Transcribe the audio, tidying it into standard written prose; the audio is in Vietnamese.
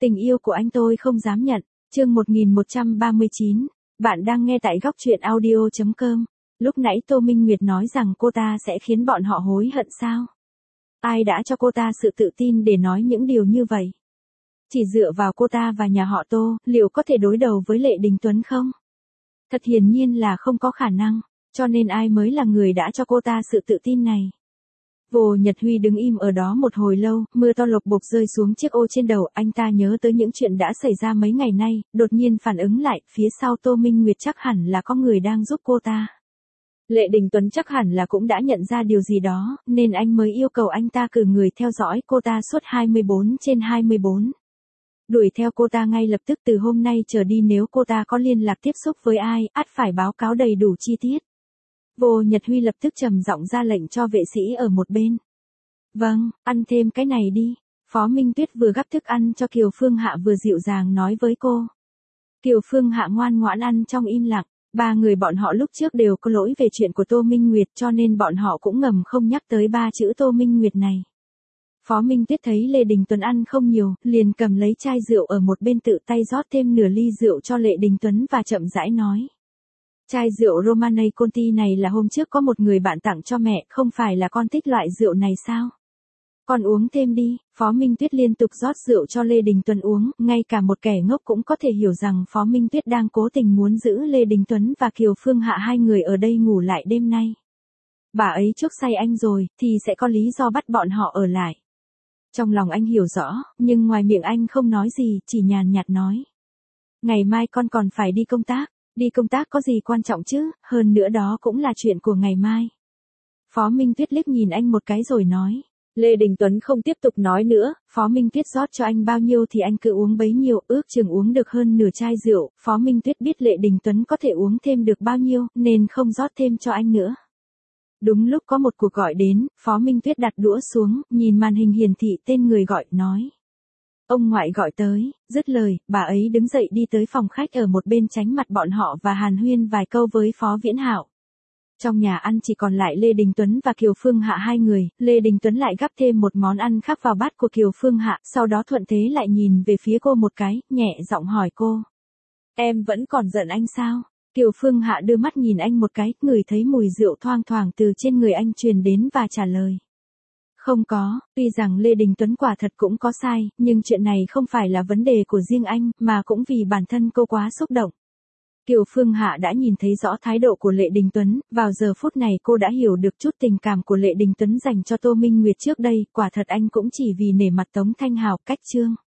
Tình yêu của anh tôi không dám nhận. Chương 1139. Bạn đang nghe tại góc truyện audio.com. Lúc nãy Tô Minh Nguyệt nói rằng cô ta sẽ khiến bọn họ hối hận sao? Ai đã cho cô ta sự tự tin để nói những điều như vậy? Chỉ dựa vào cô ta và nhà họ Tô, liệu có thể đối đầu với Lệ Đình Tuấn không? Thật hiển nhiên là không có khả năng, cho nên ai mới là người đã cho cô ta sự tự tin này? Vô Nhật Huy đứng im ở đó một hồi lâu, mưa to lộp bộp rơi xuống chiếc ô trên đầu, anh ta nhớ tới những chuyện đã xảy ra mấy ngày nay, đột nhiên phản ứng lại, phía sau Tô Minh Nguyệt chắc hẳn là có người đang giúp cô ta. Lệ Đình Tuấn chắc hẳn là cũng đã nhận ra điều gì đó, nên anh mới yêu cầu anh ta cử người theo dõi cô ta suốt 24/24. Đuổi theo cô ta ngay lập tức từ hôm nay trở đi, nếu cô ta có liên lạc tiếp xúc với ai, ắt phải báo cáo đầy đủ chi tiết. Vô Nhật Huy lập tức trầm giọng ra lệnh cho vệ sĩ ở một bên. Vâng, ăn thêm cái này đi. Phó Minh Tuyết vừa gắp thức ăn cho Kiều Phương Hạ vừa dịu dàng nói với cô. Kiều Phương Hạ ngoan ngoãn ăn trong im lặng. Ba người bọn họ lúc trước đều có lỗi về chuyện của Tô Minh Nguyệt, cho nên bọn họ cũng ngầm không nhắc tới ba chữ Tô Minh Nguyệt này. Phó Minh Tuyết thấy Lệ Đình Tuấn ăn không nhiều, liền cầm lấy chai rượu ở một bên tự tay rót thêm nửa ly rượu cho Lệ Đình Tuấn và chậm rãi nói. Chai rượu Romanée Conti này là hôm trước có một người bạn tặng cho mẹ, không phải là con thích loại rượu này sao? Con uống thêm đi. Phó Minh Tuyết liên tục rót rượu cho Lê Đình Tuấn uống, ngay cả một kẻ ngốc cũng có thể hiểu rằng Phó Minh Tuyết đang cố tình muốn giữ Lê Đình Tuấn và Kiều Phương Hạ hai người ở đây ngủ lại đêm nay. Bà ấy chuốc say anh rồi, thì sẽ có lý do bắt bọn họ ở lại. Trong lòng anh hiểu rõ, nhưng ngoài miệng anh không nói gì, chỉ nhàn nhạt nói. Ngày mai con còn phải đi công tác. Đi công tác có gì quan trọng chứ, hơn nữa đó cũng là chuyện của ngày mai. Phó Minh Tuyết liếc nhìn anh một cái rồi nói. Lê Đình Tuấn không tiếp tục nói nữa, Phó Minh Tuyết rót cho anh bao nhiêu thì anh cứ uống bấy nhiêu, ước chừng uống được hơn nửa chai rượu. Phó Minh Tuyết biết Lệ Đình Tuấn có thể uống thêm được bao nhiêu, nên không rót thêm cho anh nữa. Đúng lúc có một cuộc gọi đến, Phó Minh Tuyết đặt đũa xuống, nhìn màn hình hiển thị tên người gọi, nói. Ông ngoại gọi tới. Dứt lời, bà ấy đứng dậy đi tới phòng khách ở một bên tránh mặt bọn họ và hàn huyên vài câu với Phó Viễn Hạo. Trong nhà ăn chỉ còn lại Lê Đình Tuấn và Kiều Phương Hạ hai người, Lê Đình Tuấn lại gắp thêm một món ăn khác vào bát của Kiều Phương Hạ, sau đó thuận thế lại nhìn về phía cô một cái, nhẹ giọng hỏi cô. Em vẫn còn giận anh sao? Kiều Phương Hạ đưa mắt nhìn anh một cái, ngửi thấy mùi rượu thoang thoảng từ trên người anh truyền đến và trả lời. Không có, tuy rằng Lê Đình Tuấn quả thật cũng có sai, nhưng chuyện này không phải là vấn đề của riêng anh, mà cũng vì bản thân cô quá xúc động. Kiều Phương Hạ đã nhìn thấy rõ thái độ của Lệ Đình Tuấn, vào giờ phút này cô đã hiểu được chút tình cảm của Lệ Đình Tuấn dành cho Tô Minh Nguyệt trước đây, quả thật anh cũng chỉ vì nể mặt Tống Thanh Hào, cách Trương.